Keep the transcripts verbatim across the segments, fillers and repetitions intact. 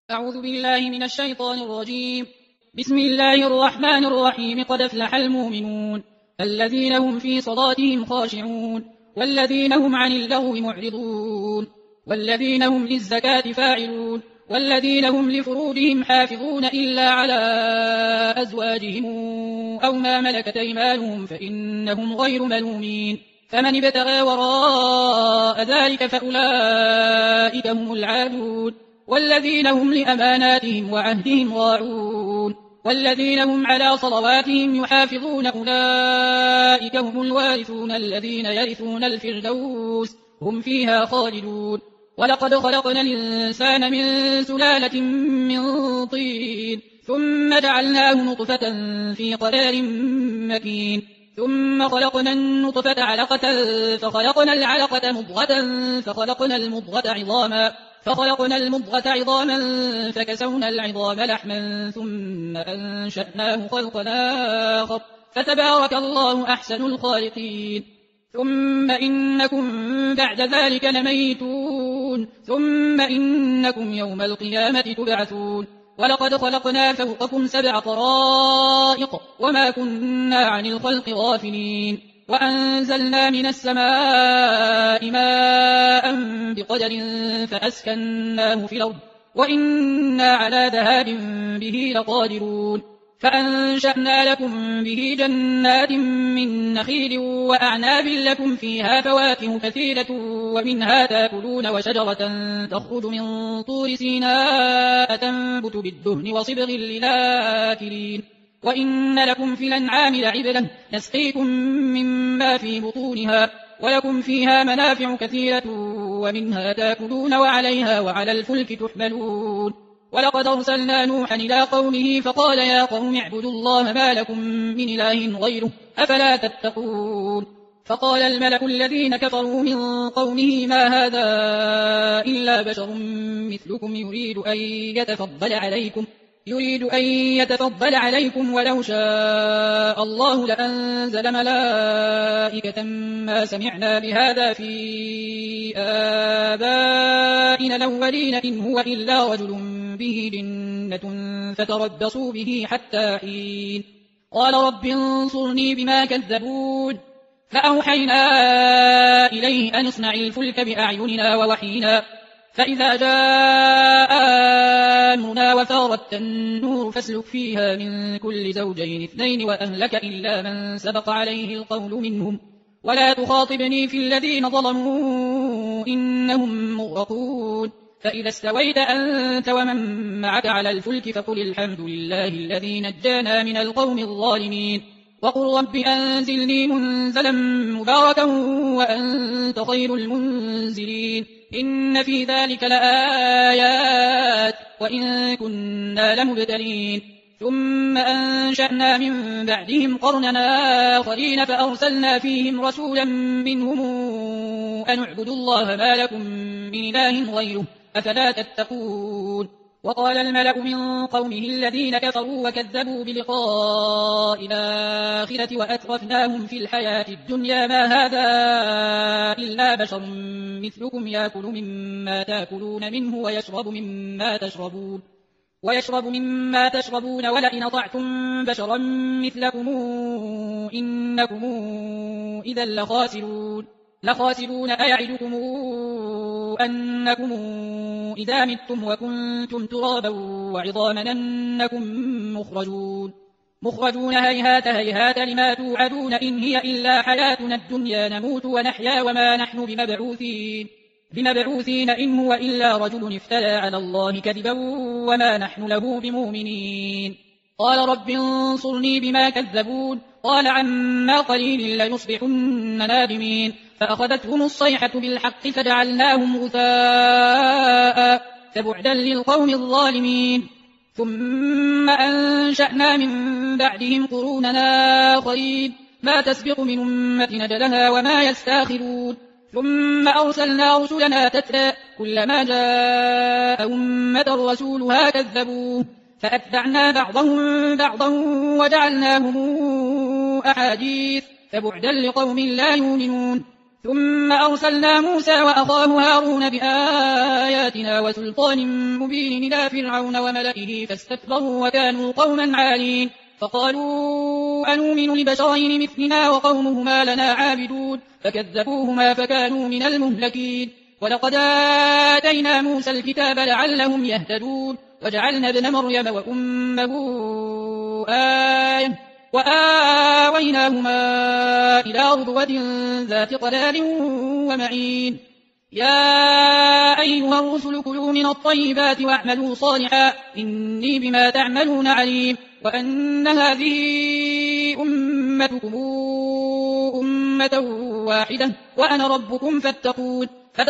أعوذ بالله من الشيطان الرجيم. بسم الله الرحمن الرحيم. قد أفلح المؤمنون الذين هم في صلاتهم خاشعون والذين هم عن اللغو معرضون والذين هم للزكاة فاعلون والذين هم لفروجهم حافظون إلا على أزواجهم أو ما ملكت أيمانهم فإنهم غير ملومين. فمن ابتغى وراء ذلك فأولئك هم العادون والذين هم لأماناتهم وعهدهم راعون والذين هم على صلواتهم يحافظون أولئك هم الوارثون الذين يرثون الفردوس هم فيها خالدون. ولقد خلقنا الإنسان من سلالة من طين ثم جعلناه نطفة في قرار مكين ثم خلقنا النطفة علقة فخلقنا العلقة مضغة فخلقنا المضغة عظاما فخلقنا المضغة عظاما فكسونا العظام لحما ثم أنشأناه خلقا آخر فتبارك الله أحسن الخالقين. ثم إنكم بعد ذلك لميتون ثم إنكم يوم القيامة تبعثون. ولقد خلقنا فوقكم سبع طرائق وما كنا عن الخلق غافلين وأنزلنا من السماء ماء بقدر فأسكناه في الأرض وإنا على ذهاب به لقادرون. فأنشأنا لكم به جنات من نخيل وأعناب لكم فيها فواكه كثيرة ومنها تأكلون وشجرة تخرج من طور سيناء تنبت بالدهن وصبغ للآكلين. وإن لكم في الأنعام لعبرة نسقيكم مما في بطونها ولكم فيها منافع كثيرة ومنها تأكلون وعليها وعلى الفلك تحملون. ولقد أرسلنا نوحا إلى قومه فقال يا قوم اعبدوا الله ما لكم من إله غيره أفلا تتقون. فقال الملأ الذين كفروا من قومه ما هذا إلا بشر مثلكم يريد أن يتفضل عليكم يريد أن يتفضل عليكم ولو شاء الله لأنزل ملائكة ما سمعنا بهذا في آبائنا الأولين إن هو إلا رجل به جنة فتربصوا به حتى حين. قال رب انصرني بما كذبون. فأوحينا إليه أن اصنع الفلك بأعيننا ووحينا فإذا جاء أمرنا وفارت النور فاسلك فيها من كل زوجين اثنين وأهلك إلا من سبق عليه القول منهم ولا تخاطبني في الذين ظلموا إنهم مغرقون. فإذا استويت أنت ومن معك على الفلك فقل الحمد لله الذي نجانا من القوم الظالمين وقل رب أنزلني منزلا مباركا وأنت خير المنزلين. إن في ذلك لآيات وإن كنا لمبتلين. ثم أنشأنا من بعدهم قرننا آخرين فأرسلنا فيهم رسولا منهم أن اعبدوا الله ما لكم من إله غيره أفلا تتقون. وقال الملأ من قومه الذين كفروا وكذبوا بلقاء الآخرة وأترفناهم في الحياة الدنيا ما هذا إلا بشر مثلكم يأكل مما تأكلون منه ويشرب مما تشربون ويشرب مما تشربون ولئن أطعتم بشرا مثلكم إنكم إذا لخاسرون لخاسرون أيعدكم أنكم إذا متم وكنتم ترابا وعظاما أنكم مخرجون مخرجون هيهات هيهات لما توعدون إن هي إلا حياتنا الدنيا نموت ونحيا وما نحن بمبعوثين بمبعوثين إن هو إلا رجل افترى على الله كذبا وما نحن له بمؤمنين. قال رب انصرني بما كذبون. قال عما قليل ليصبحن نادمين. فأخذتهم الصيحة بالحق فجعلناهم غثاء فبعدا للقوم الظالمين. ثم أنشأنا من بعدهم قروننا آخرين ما تسبق من أمة أجلها وما يستاخرون. ثم أرسلنا رسلنا تترى كلما جاء أمة رسولها كذبوه فأتبعنا بعضهم بعضا وجعلناهم أحاديث فبعدا لقوم لا يؤمنون. ثم أرسلنا موسى وأخاه هارون بآياتنا وسلطان مبين إلى فرعون وملئه فاستكبروا وكانوا قوما عالين فقالوا أنؤمن لبشرين مثلنا وقومهما لنا عابدون فكذبوهما فكانوا من المهلكين ولقد آتينا موسى الكتاب لعلهم يهتدون وجعلنا ابن مريم وأمه آية وآويناهما إلى ربوة ذات قرار ومعين يا أيها الرسل كلوا من الطيبات واعملوا صالحا إني بما تعملون عليم وأن هذه أمتكم أمة واحدة وأنا ربكم فاتقون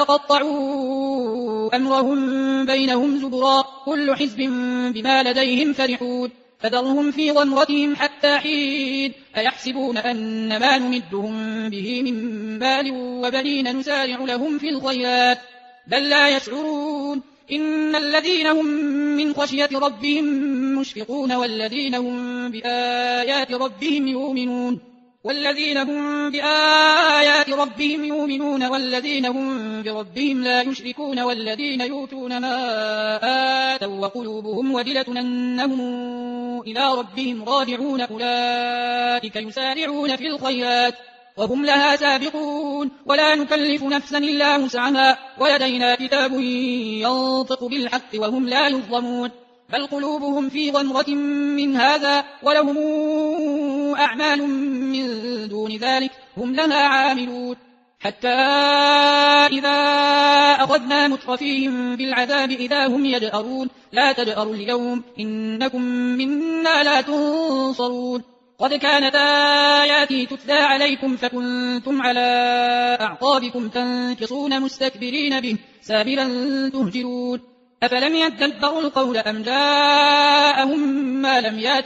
فتقطعوا أمرهم بينهم زبرا كل حزب بما لديهم فرحون فذرهم في غمرتهم حتى حين أيحسبون أن ما نمدهم به من مال وبنين نسارع لهم في الخيرات بل لا يشعرون إن الذين هم من خشية ربهم مشفقون والذين هم بآيات ربهم يؤمنون والذين هم بآيات ربهم يؤمنون والذين هم بربهم لا يشركون والذين يؤتون ما آتوا وقلوبهم وجلة أنهم إلى ربهم راجعون أولئك يسارعون في الخيرات وهم لها سابقون ولا نكلف نفسا إلا وسعها ولدينا كتاب ينطق بالحق وهم لا يظلمون بل قلوبهم في غمرة من هذا ولهم أعمال من دون ذلك هم لها عاملون حتى إذا أخذنا مترفيهم بالعذاب إذا هم يجأرون لا تجأروا اليوم إنكم منا لا تنصرون قد كانت آياتي تتلى عليكم فكنتم على أعقابكم تنكصون مستكبرين به سامرا تهجرون أفلم يدبروا القول أم جاءهم ما لم يات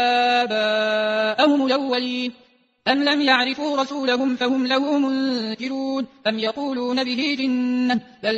آباءهم الأولين أم لم يعرفوا رسولهم فهم له منكرون أم يقولون به جنة بل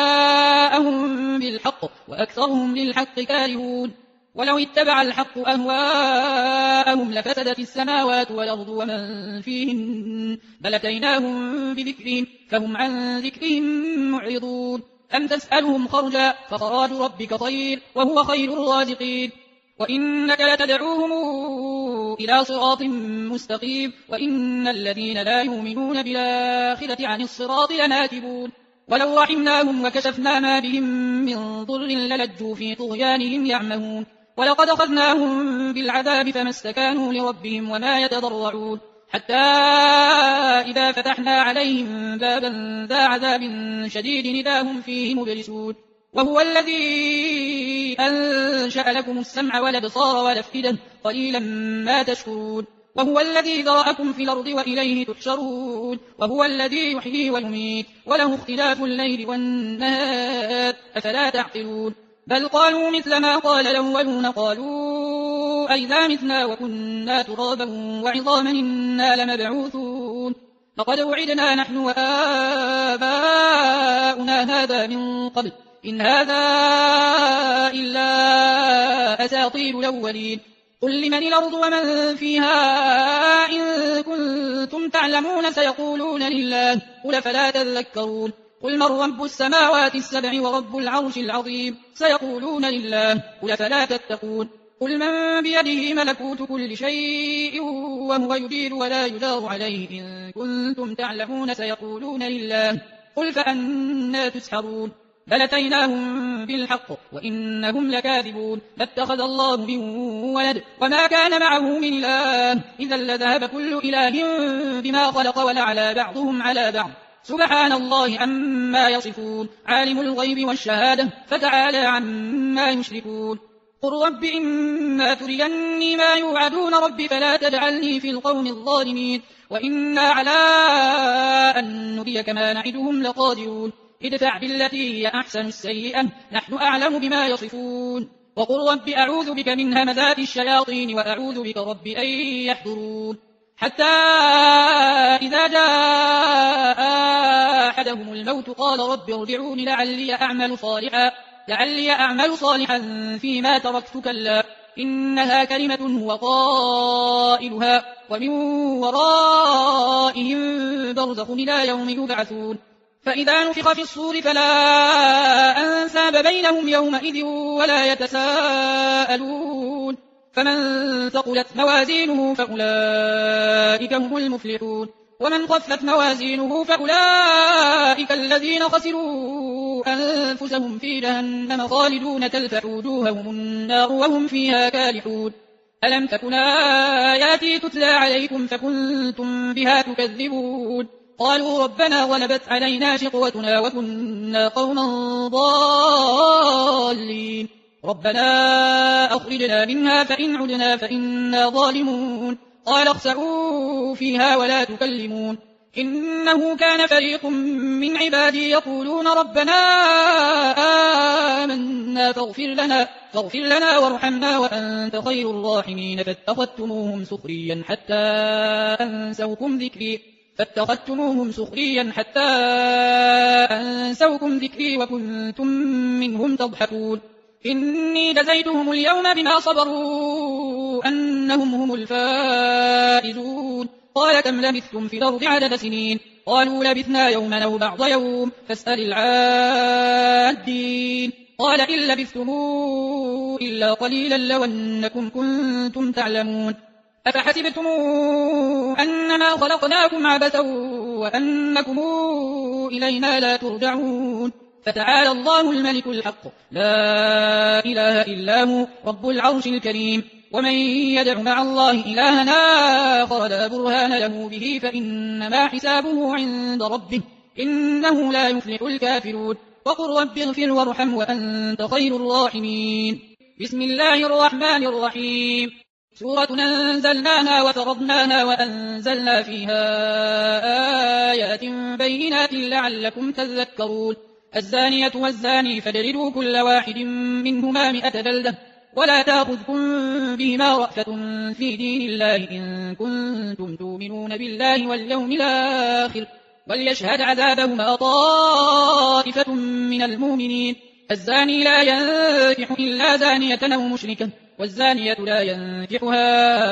جاءهم بالحق وأكثرهم للحق كارهون ولو اتبع الحق أهواءهم لفسدت السماوات والأرض ومن فيهن بل أتيناهم بذكرهم فهم عن ذكرهم معرضون أم تسألهم خرجا فخراج ربك خير وهو خير الرازقين وإنك لتدعوهم إلى صراط مستقيم وإن الذين لا يؤمنون بالآخرة عن الصراط لناكبون ولو رحمناهم وكشفنا ما بهم من ضر للجوا في طغيانهم يعمهون ولقد أخذناهم بالعذاب فما استكانوا لربهم وما يتضرعون حتى إذا فتحنا عليهم بابا ذا عذاب شديد إذا هم فيه مبلسون وهو الذي أنشأ لكم السمع والأبصار والأفئدة قليلا ما تشكرون وهو الذي ذرأكم في الأرض وإليه تحشرون وهو الذي يحيي ويميت وله اختلاف الليل والنهار أفلا تعقلون بل قالوا مثل ما قال الأولون قالوا أئذا متنا وكنا ترابا وعظاما إنا لمبعوثون لقد وعدنا نحن وآباؤنا هذا من قبل إن هذا إلا أساطير الأولين قل لمن الأرض ومن فيها إن كنتم تعلمون سيقولون لله قل فلا تذكرون قل من رب السماوات السبع ورب العرش العظيم سيقولون لله قل فلا تتقون قل من بيده ملكوت كل شيء وهو يجير ولا يجار عليه إن كنتم تعلمون سيقولون لله قل فأنا تسحرون بل أتيناهم بالحق وإنهم لكاذبون لاتخذ الله من ولد وما كان معه من إله إذا لذهب كل إله بما خلق ولعلى بعضهم على بعض سبحان الله عما يصفون عالم الغيب والشهادة فتعالى عما يشركون قل رب إما تريني ما يوعدون رب فلا تجعلني في القوم الظالمين وإنا على أن نريك ما نعدهم لقادرون ادفع بالتي هي أحسن السيئة نحن أعلم بما يصفون وقل رب أعوذ بك من همزات الشياطين وأعوذ بك رب أن يحضرون حتى إذا جاء أحدهم الموت قال رب ارجعون لعلي أعمل صالحا لعلي أعمل صالحا فيما تركت كلا إنها كلمة هو قائلها ومن ورائهم برزخ إلى يوم يبعثون فإذا نفخ في الصور فلا أنساب بينهم يومئذ ولا يتساءلون فمن ثقلت موازينه فأولئك هم المفلحون ومن خفت موازينه فأولئك الذين خسروا أنفسهم في جهنم خالدون تلفح وجوههم النار وهم فيها كالحون ألم تكن آياتي تتلى عليكم فكنتم بها تكذبون قالوا ربنا غلبت علينا شقوتنا وكنا قوما ضالين ربنا أخرجنا منها فإن عدنا فإنا ظالمون قال اخسئوا فيها ولا تكلمون إنه كان فريق من عبادي يقولون ربنا آمنا فاغفر لنا, فاغفر لنا وارحمنا وأنت خير الراحمين فاتخذتموهم سخريا حتى أنسوكم ذكري فاتخذتموهم سخريا حتى أنسوكم ذكري وكنتم منهم تضحكون إني جزيتهم اليوم بما صبروا أنهم هم الفائزون قال كم لبثتم في الأرض عدد سنين قالوا لبثنا يوما أو بعض يوم فاسأل العادين قال إن لبثتم إلا قليلا لو أنكم كنتم تعلمون أفحسبتم أنما خلقناكم عبثا وأنكم إلينا لا ترجعون فتعالى الله الملك الحق لا إله إلا هو رب العرش الكريم ومن يدع مع الله إلها آخر لا برهان له به فإنما حسابه عند ربه إنه لا يفلح الكافرون وقل رب اغفر وارحم وأنت خير الراحمين بسم الله الرحمن الرحيم سورة أنزلناها وفرضناها وأنزلنا فيها آيات بينات لعلكم تذكرون الزانية والزاني فاجلدوا كل واحد منهما مئة جلدة ولا تأخذكم بهما رأفة في دين الله إن كنتم تؤمنون بالله واليوم الآخر وليشهد عذابهما طائفة من المؤمنين الزاني لا ينكح إلا زانية أو مشركة والزانية لا ينكحها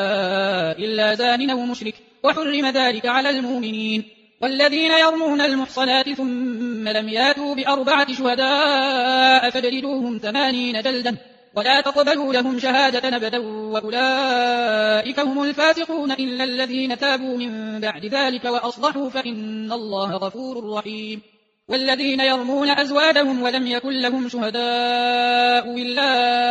إلا زان أو مشرك وحرم ذلك على المؤمنين والذين يرمون المحصنات ثم لم ياتوا بأربعة شهداء فاجلدوهم ثمانين جلدة ولا تقبلوا لهم شهادة أبدا وأولئك هم الفاسقون إلا الذين تابوا من بعد ذلك وأصلحوا فإن الله غفور رحيم والذين يرمون أزواجهم ولم يكن لهم شهداء إلا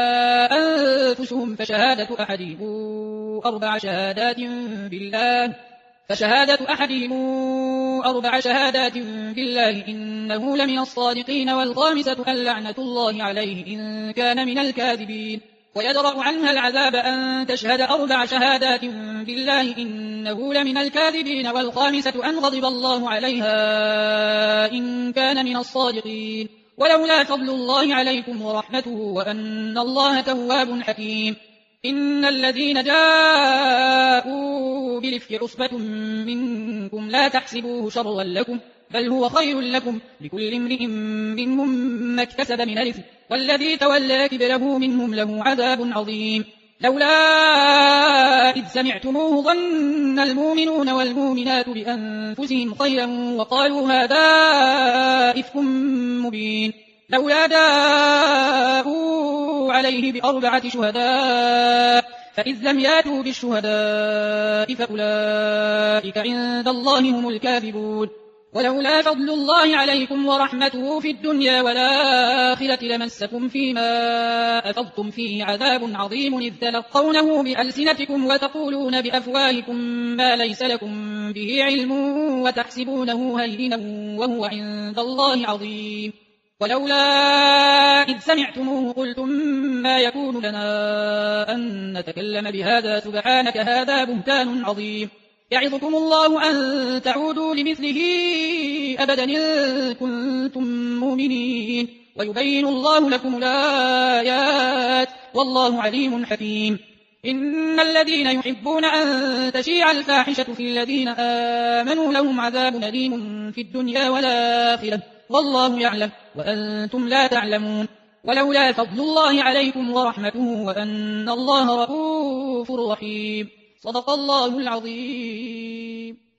أنفسهم فشهادة أحدهم أربع شهادات بالله فشهادة أحدهم أربع شهادات بالله إنه لمن الصادقين والخامسة أن لعنة الله عليه إن كان من الكاذبين ويدرأ عنها العذاب أن تشهد أربع شهادات بالله إنه لمن الكاذبين والخامسة أن غضب الله عليها إن كان من الصادقين ولولا فضل الله عليكم ورحمته وأن الله تواب حكيم إن الذين جاءوا بالإفك عصبة منكم لا تحسبوه شرا لكم بل هو خير لكم لكل امرئ منهم ما اكتسب من الإثم والذي تولى كبره منهم له عذاب عظيم لولا إذ سمعتموه ظن المؤمنون والمؤمنات بأنفسهم خيرا وقالوا هذا إفك مبين لولا جاءوا عليه بأربعة شهداء فإذ لم ياتوا بالشهداء فأولئك عند الله هم الكاذبون ولولا فضل الله عليكم ورحمته في الدنيا والآخرة لمسكم فيما أفضتم فيه عذاب عظيم إذ تلقونه بألسنتكم وتقولون بأفواهكم ما ليس لكم به علم وتحسبونه هينا وهو عند الله عظيم ولولا إذ سمعتموه قلتم ما يكون لنا أن نتكلم بهذا سبحانك هذا بهتان عظيم يعظكم الله أن تعودوا لمثله أبدا إن كنتم مؤمنين ويبين الله لكم الآيات والله عليم حكيم إن الذين يحبون أن تشيع الفاحشة في الذين آمنوا لهم عذاب أليم في الدنيا والآخرة والله يعلم وأنتم لا تعلمون ولولا فضل الله عليكم ورحمته وأن الله رؤوف رحيم. صدق الله العظيم.